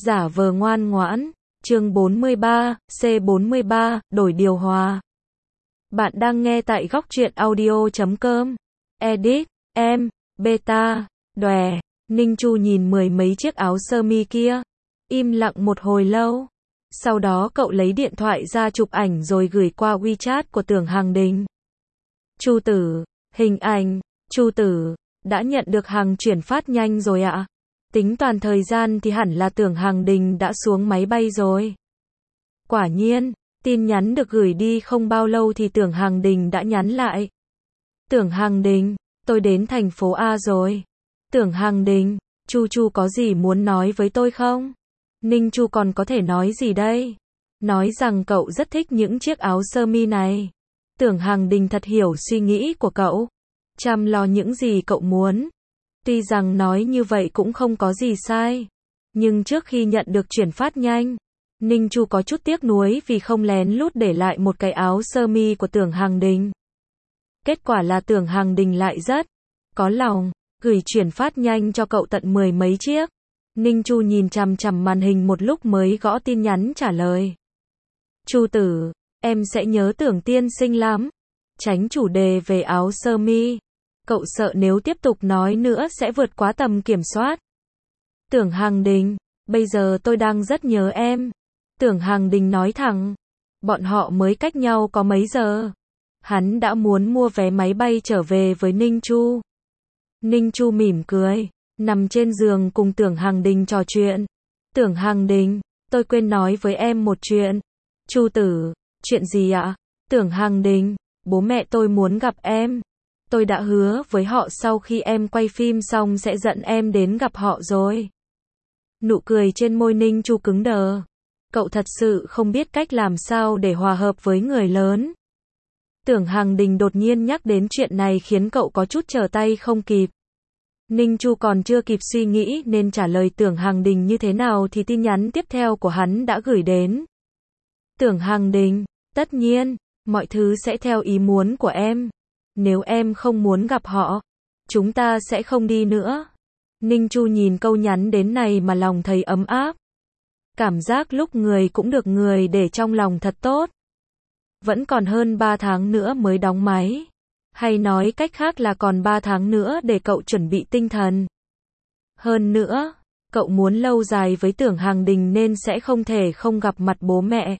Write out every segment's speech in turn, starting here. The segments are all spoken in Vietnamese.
Giả vờ ngoan ngoãn, chương 43, C43, đổi điều hòa. Bạn đang nghe tại góc truyện audio.com. Edit, em, beta, đòe. Ninh Chu nhìn mười mấy chiếc áo sơ mi kia, im lặng một hồi lâu. Sau đó cậu lấy điện thoại ra chụp ảnh rồi gửi qua WeChat của Tưởng Hằng Đình. Chu Tử, hình ảnh, Chu Tử, đã nhận được hàng chuyển phát nhanh rồi ạ. Tính toàn thời gian thì hẳn là Tưởng Hằng Đình đã xuống máy bay rồi. Quả nhiên, tin nhắn được gửi đi không bao lâu thì Tưởng Hằng Đình đã nhắn lại. Tưởng Hằng Đình, tôi đến thành phố A rồi. Tưởng Hằng Đình, Chu có gì muốn nói với tôi không? Ninh Chu còn có thể nói gì đây? Nói rằng cậu rất thích những chiếc áo sơ mi này. Tưởng Hằng Đình thật hiểu suy nghĩ của cậu. Chăm lo những gì cậu muốn. Tuy rằng nói như vậy cũng không có gì sai. Nhưng trước khi nhận được chuyển phát nhanh, Ninh Chu có chút tiếc nuối vì không lén lút để lại một cái áo sơ mi của Tưởng Hằng Đình. Kết quả là Tưởng Hằng Đình lại rất có lòng, gửi chuyển phát nhanh cho cậu tận 10 mấy chiếc. Ninh Chu nhìn chằm chằm màn hình một lúc mới gõ tin nhắn trả lời. Chu Tử, em sẽ nhớ Tưởng tiên sinh lắm. Tránh chủ đề về áo sơ mi. Cậu sợ nếu tiếp tục nói nữa sẽ vượt quá tầm kiểm soát. Tưởng Hằng Đình, bây giờ tôi đang rất nhớ em. Tưởng Hằng Đình nói thẳng. Bọn họ mới cách nhau có mấy giờ. Hắn đã muốn mua vé máy bay trở về với Ninh Chu. Ninh Chu mỉm cười, nằm trên giường cùng Tưởng Hằng Đình trò chuyện. Tưởng Hằng Đình, tôi quên nói với em một chuyện. Chu Tử, chuyện gì ạ? Tưởng Hằng Đình, bố mẹ tôi muốn gặp em. Tôi đã hứa với họ sau khi em quay phim xong sẽ dẫn em đến gặp họ rồi. Nụ cười trên môi Ninh Chu cứng đờ. Cậu thật sự không biết cách làm sao để hòa hợp với người lớn. Tưởng Hằng Đình đột nhiên nhắc đến chuyện này khiến cậu có chút trở tay không kịp. Ninh Chu còn chưa kịp suy nghĩ nên trả lời Tưởng Hằng Đình như thế nào thì tin nhắn tiếp theo của hắn đã gửi đến. Tưởng Hằng Đình, tất nhiên, mọi thứ sẽ theo ý muốn của em. Nếu em không muốn gặp họ, chúng ta sẽ không đi nữa. Ninh Chu nhìn câu nhắn đến này mà lòng thấy ấm áp. Cảm giác lúc người cũng được người để trong lòng thật tốt. Vẫn còn hơn 3 tháng nữa mới đóng máy. Hay nói cách khác là còn 3 tháng nữa để cậu chuẩn bị tinh thần. Hơn nữa, cậu muốn lâu dài với Tưởng Hằng Đình nên sẽ không thể không gặp mặt bố mẹ.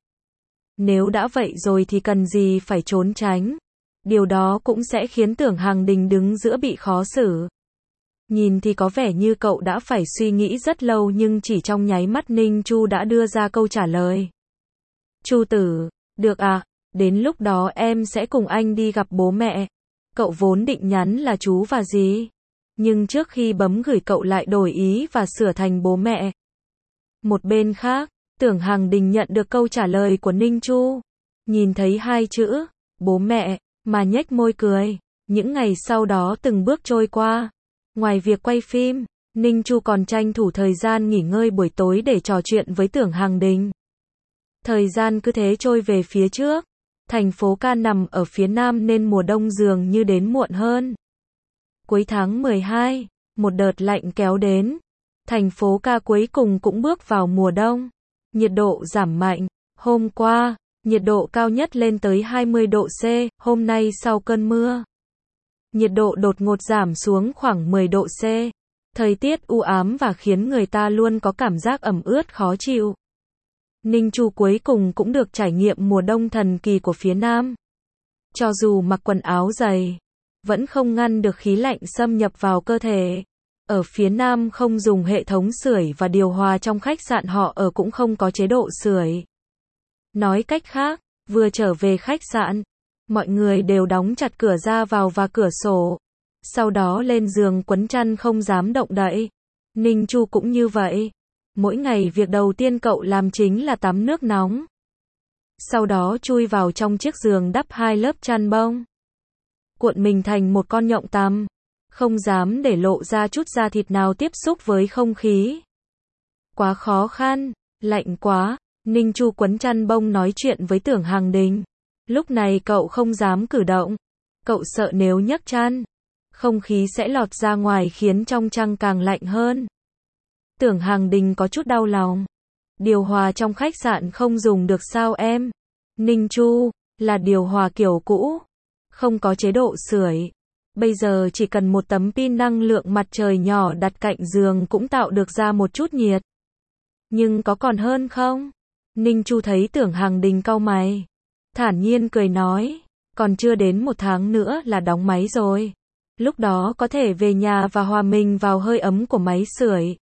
Nếu đã vậy rồi thì cần gì phải trốn tránh. Điều đó cũng sẽ khiến Tưởng Hằng Đình đứng giữa bị khó xử. Nhìn thì có vẻ như cậu đã phải suy nghĩ rất lâu nhưng chỉ trong nháy mắt Ninh Chu đã đưa ra câu trả lời. Chu Tử, được à, đến lúc đó em sẽ cùng anh đi gặp bố mẹ. Cậu vốn định nhắn là chú và dì. Nhưng trước khi bấm gửi cậu lại đổi ý và sửa thành bố mẹ. Một bên khác, Tưởng Hằng Đình nhận được câu trả lời của Ninh Chu. Nhìn thấy hai chữ, bố mẹ, mà nhếch môi cười. Những ngày sau đó từng bước trôi qua. Ngoài việc quay phim, Ninh Chu còn tranh thủ thời gian nghỉ ngơi buổi tối để trò chuyện với Tưởng Hằng Đình. Thời gian cứ thế trôi về phía trước. Thành phố Ca nằm ở phía nam nên mùa đông dường như đến muộn hơn. Cuối tháng 12, một đợt lạnh kéo đến. Thành phố Ca cuối cùng cũng bước vào mùa đông. Nhiệt độ giảm mạnh. Hôm qua, nhiệt độ cao nhất lên tới 20 độ C, hôm nay sau cơn mưa. Nhiệt độ đột ngột giảm xuống khoảng 10 độ C. Thời tiết u ám và khiến người ta luôn có cảm giác ẩm ướt khó chịu. Ninh Chu cuối cùng cũng được trải nghiệm mùa đông thần kỳ của phía Nam. Cho dù mặc quần áo dày, vẫn không ngăn được khí lạnh xâm nhập vào cơ thể. Ở phía Nam không dùng hệ thống sưởi và điều hòa trong khách sạn họ ở cũng không có chế độ sưởi. Nói cách khác, vừa trở về khách sạn, mọi người đều đóng chặt cửa ra vào và cửa sổ. Sau đó lên giường quấn chăn không dám động đậy. Ninh Chu cũng như vậy. Mỗi ngày việc đầu tiên cậu làm chính là tắm nước nóng. Sau đó chui vào trong chiếc giường đắp 2 lớp chăn bông. Cuộn mình thành một con nhộng tằm. Không dám để lộ ra chút da thịt nào tiếp xúc với không khí. Quá khó khăn, lạnh quá. Ninh Chu quấn chăn bông nói chuyện với Tưởng Hằng Đình. Lúc này cậu không dám cử động. Cậu sợ nếu nhấc chăn, không khí sẽ lọt ra ngoài khiến trong chăn càng lạnh hơn. Tưởng Hàng Đình có chút đau lòng. Điều hòa trong khách sạn không dùng được sao em? Ninh Chu, là điều hòa kiểu cũ, không có chế độ sưởi. Bây giờ chỉ cần một tấm pin năng lượng mặt trời nhỏ đặt cạnh giường cũng tạo được ra một chút nhiệt. Nhưng có còn hơn không? Ninh Chu thấy Tưởng Hàng Đình cau mày. Thản nhiên cười nói, còn chưa đến 1 tháng nữa là đóng máy rồi. Lúc đó có thể về nhà và hòa mình vào hơi ấm của máy sưởi.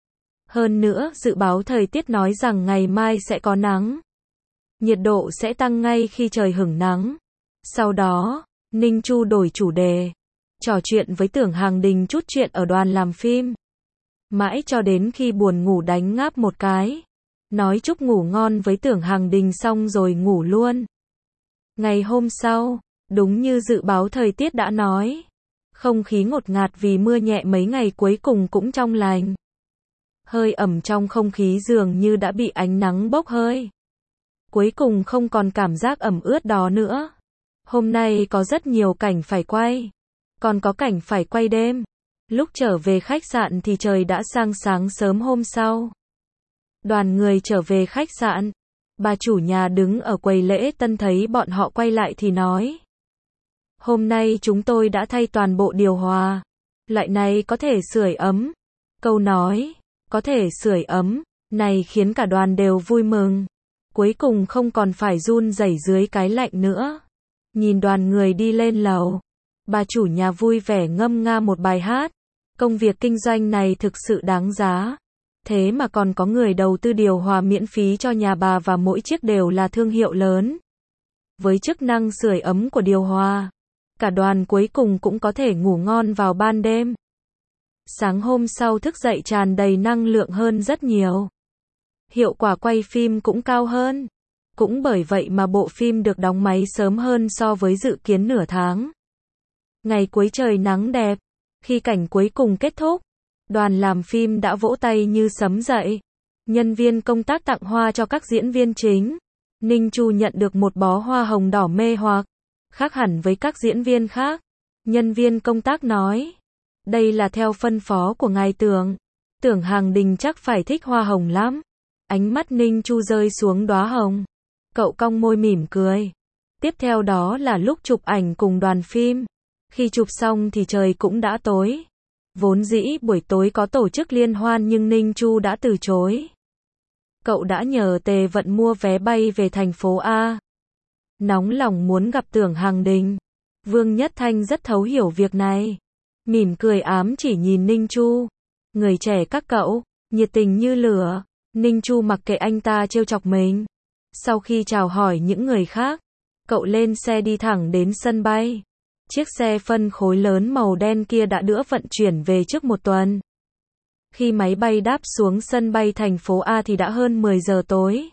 Hơn nữa, dự báo thời tiết nói rằng ngày mai sẽ có nắng. Nhiệt độ sẽ tăng ngay khi trời hửng nắng. Sau đó, Ninh Chu đổi chủ đề, trò chuyện với Tưởng Hàng Đình chút chuyện ở đoàn làm phim. Mãi cho đến khi buồn ngủ đánh ngáp một cái. Nói chúc ngủ ngon với Tưởng Hàng Đình xong rồi ngủ luôn. Ngày hôm sau, đúng như dự báo thời tiết đã nói, không khí ngột ngạt vì mưa nhẹ mấy ngày cuối cùng cũng trong lành. Hơi ẩm trong không khí dường như đã bị ánh nắng bốc hơi. Cuối cùng không còn cảm giác ẩm ướt đó nữa. Hôm nay có rất nhiều cảnh phải quay. Còn có cảnh phải quay đêm. Lúc trở về khách sạn thì trời đã sang sáng sớm hôm sau. Đoàn người trở về khách sạn. Bà chủ nhà đứng ở quầy lễ tân thấy bọn họ quay lại thì nói. Hôm nay chúng tôi đã thay toàn bộ điều hòa. Loại này có thể sưởi ấm. Câu nói, có thể sưởi ấm, này khiến cả đoàn đều vui mừng. Cuối cùng không còn phải run rẩy dưới cái lạnh nữa. Nhìn đoàn người đi lên lầu. Bà chủ nhà vui vẻ ngâm nga một bài hát. Công việc kinh doanh này thực sự đáng giá. Thế mà còn có người đầu tư điều hòa miễn phí cho nhà bà và mỗi chiếc đều là thương hiệu lớn. Với chức năng sưởi ấm của điều hòa, cả đoàn cuối cùng cũng có thể ngủ ngon vào ban đêm. Sáng hôm sau thức dậy tràn đầy năng lượng hơn rất nhiều. Hiệu quả quay phim cũng cao hơn. Cũng bởi vậy mà bộ phim được đóng máy sớm hơn so với dự kiến nửa tháng. Ngày cuối trời nắng đẹp. Khi cảnh cuối cùng kết thúc, đoàn làm phim đã vỗ tay như sấm dậy. Nhân viên công tác tặng hoa cho các diễn viên chính. Ninh Chu nhận được một bó hoa hồng đỏ mê hoặc. Khác hẳn với các diễn viên khác. Nhân viên công tác nói. Đây là theo phân phó của ngài Tưởng. Tưởng Hàng Đình chắc phải thích hoa hồng lắm. Ánh mắt Ninh Chu rơi xuống đóa hồng. Cậu cong môi mỉm cười. Tiếp theo đó là lúc chụp ảnh cùng đoàn phim. Khi chụp xong thì trời cũng đã tối. Vốn dĩ buổi tối có tổ chức liên hoan nhưng Ninh Chu đã từ chối. Cậu đã nhờ Tề Vận mua vé bay về thành phố A. Nóng lòng muốn gặp Tưởng Hàng Đình. Vương Nhất Thanh rất thấu hiểu việc này. Mỉm cười ám chỉ nhìn Ninh Chu. Người trẻ các cậu, nhiệt tình như lửa. Ninh Chu mặc kệ anh ta trêu chọc mình. Sau khi chào hỏi những người khác, cậu lên xe đi thẳng đến sân bay. Chiếc xe phân khối lớn màu đen kia đã được vận chuyển về trước 1 tuần. Khi máy bay đáp xuống sân bay thành phố A thì đã hơn 10 giờ tối.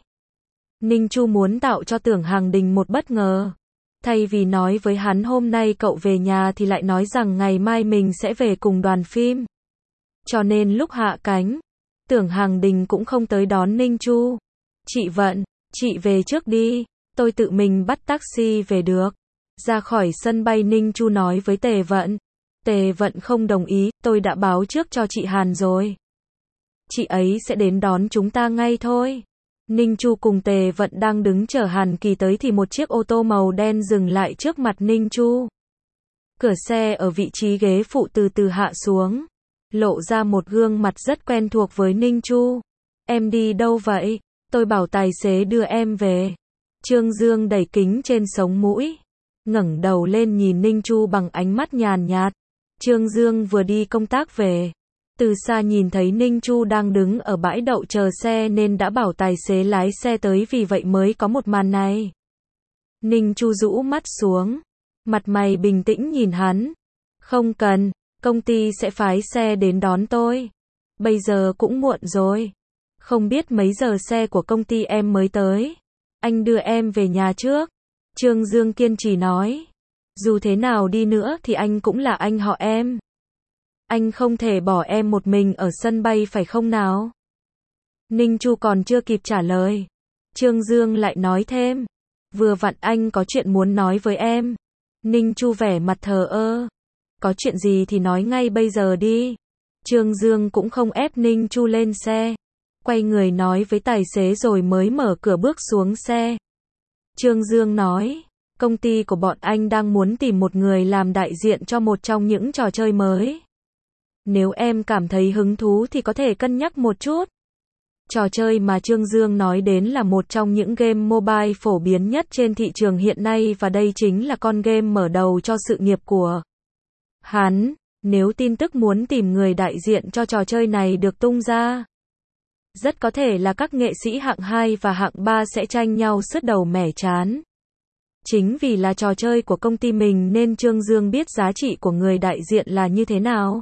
Ninh Chu muốn tạo cho Tưởng Hàng Đình một bất ngờ. Thay vì nói với hắn hôm nay cậu về nhà thì lại nói rằng ngày mai mình sẽ về cùng đoàn phim. Cho nên lúc hạ cánh, Tưởng Hàng Đình cũng không tới đón Ninh Chu. Chị Vận, chị về trước đi, tôi tự mình bắt taxi về được. Ra khỏi sân bay Ninh Chu nói với Tề Vận. Tề Vận không đồng ý, tôi đã báo trước cho chị Hàn rồi. Chị ấy sẽ đến đón chúng ta ngay thôi. Ninh Chu cùng Tề Vận đang đứng chờ Hàn Kỳ tới thì một chiếc ô tô màu đen dừng lại trước mặt Ninh Chu. Cửa xe ở vị trí ghế phụ từ từ hạ xuống. Lộ ra một gương mặt rất quen thuộc với Ninh Chu. Em đi đâu vậy? Tôi bảo tài xế đưa em về. Trương Dương đẩy kính trên sống mũi. Ngẩng đầu lên nhìn Ninh Chu bằng ánh mắt nhàn nhạt. Trương Dương vừa đi công tác về. Từ xa nhìn thấy Ninh Chu đang đứng ở bãi đậu chờ xe nên đã bảo tài xế lái xe tới vì vậy mới có một màn này. Ninh Chu rũ mắt xuống. Mặt mày bình tĩnh nhìn hắn. Không cần, công ty sẽ phái xe đến đón tôi. Bây giờ cũng muộn rồi. Không biết mấy giờ xe của công ty em mới tới. Anh đưa em về nhà trước. Trương Dương kiên trì nói. Dù thế nào đi nữa thì anh cũng là anh họ em. Anh không thể bỏ em một mình ở sân bay phải không nào? Ninh Chu còn chưa kịp trả lời. Trương Dương lại nói thêm. Vừa vặn anh có chuyện muốn nói với em. Ninh Chu vẻ mặt thờ ơ. Có chuyện gì thì nói ngay bây giờ đi. Trương Dương cũng không ép Ninh Chu lên xe. Quay người nói với tài xế rồi mới mở cửa bước xuống xe. Trương Dương nói, công ty của bọn anh đang muốn tìm một người làm đại diện cho một trong những trò chơi mới. Nếu em cảm thấy hứng thú thì có thể cân nhắc một chút. Trò chơi mà Trương Dương nói đến là một trong những game mobile phổ biến nhất trên thị trường hiện nay và đây chính là con game mở đầu cho sự nghiệp của hắn. Nếu tin tức muốn tìm người đại diện cho trò chơi này được tung ra, rất có thể là các nghệ sĩ hạng 2 và hạng 3 sẽ tranh nhau sứt đầu mẻ trán. Chính vì là trò chơi của công ty mình nên Trương Dương biết giá trị của người đại diện là như thế nào.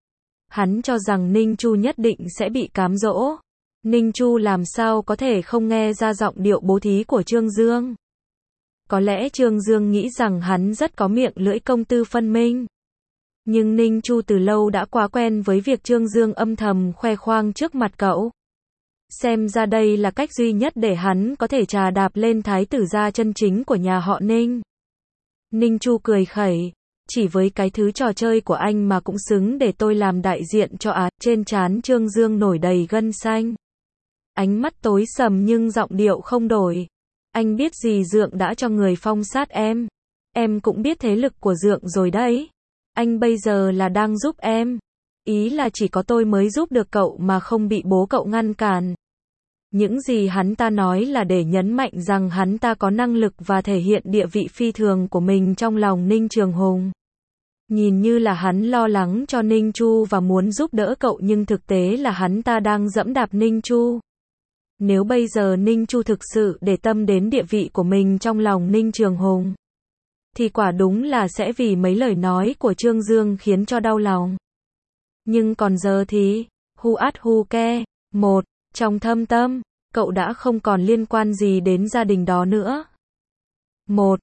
Hắn cho rằng Ninh Chu nhất định sẽ bị cám dỗ. Ninh Chu làm sao có thể không nghe ra giọng điệu bố thí của Trương Dương. Có lẽ Trương Dương nghĩ rằng hắn rất có miệng lưỡi công tư phân minh. Nhưng Ninh Chu từ lâu đã quá quen với việc Trương Dương âm thầm khoe khoang trước mặt cậu. Xem ra đây là cách duy nhất để hắn có thể trà đạp lên thái tử gia chân chính của nhà họ Ninh. Ninh Chu cười khẩy, chỉ với cái thứ trò chơi của anh mà cũng xứng để tôi làm đại diện cho á. Trên trán Trương Dương nổi đầy gân xanh. Ánh mắt tối sầm nhưng giọng điệu không đổi. Anh biết gì Dượng đã cho người phong sát em. Em cũng biết thế lực của Dượng rồi đấy. Anh bây giờ là đang giúp em. Ý là chỉ có tôi mới giúp được cậu mà không bị bố cậu ngăn cản. Những gì hắn ta nói là để nhấn mạnh rằng hắn ta có năng lực và thể hiện địa vị phi thường của mình trong lòng Ninh Trường Hùng. Nhìn như là hắn lo lắng cho Ninh Chu và muốn giúp đỡ cậu nhưng thực tế là hắn ta đang giẫm đạp Ninh Chu. Nếu bây giờ Ninh Chu thực sự để tâm đến địa vị của mình trong lòng Ninh Trường Hùng, thì quả đúng là sẽ vì mấy lời nói của Trương Dương khiến cho đau lòng. Nhưng còn giờ thì, who care. Một, trong thâm tâm, cậu đã không còn liên quan gì đến gia đình đó nữa. Một,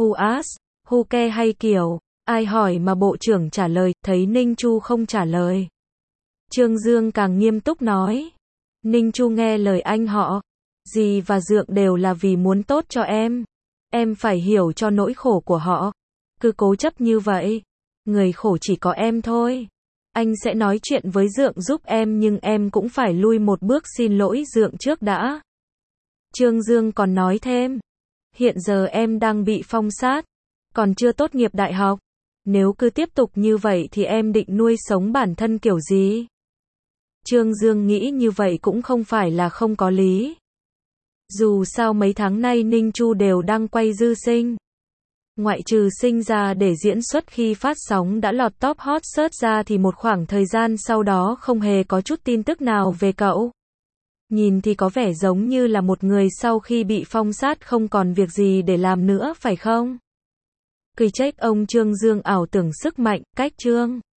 who care hay kiểu, ai hỏi mà bộ trưởng trả lời, thấy Ninh Chu không trả lời. Trương Dương càng nghiêm túc nói. Ninh Chu nghe lời anh họ. Dì và Dượng đều là vì muốn tốt cho em. Em phải hiểu cho nỗi khổ của họ. Cứ cố chấp như vậy. Người khổ chỉ có em thôi. Anh sẽ nói chuyện với Dượng giúp em nhưng em cũng phải lui một bước xin lỗi Dượng trước đã. Trương Dương còn nói thêm. Hiện giờ em đang bị phong sát. Còn chưa tốt nghiệp đại học. Nếu cứ tiếp tục như vậy thì em định nuôi sống bản thân kiểu gì? Trương Dương nghĩ như vậy cũng không phải là không có lý. Dù sao mấy tháng nay Ninh Chu đều đang quay dư sinh. Ngoại trừ sinh ra để diễn xuất khi phát sóng đã lọt top hot search ra thì một khoảng thời gian sau đó không hề có chút tin tức nào về cậu. Nhìn thì có vẻ giống như là một người sau khi bị phong sát không còn việc gì để làm nữa phải không? Cười trách ông Trương Dương ảo tưởng sức mạnh, cách Trương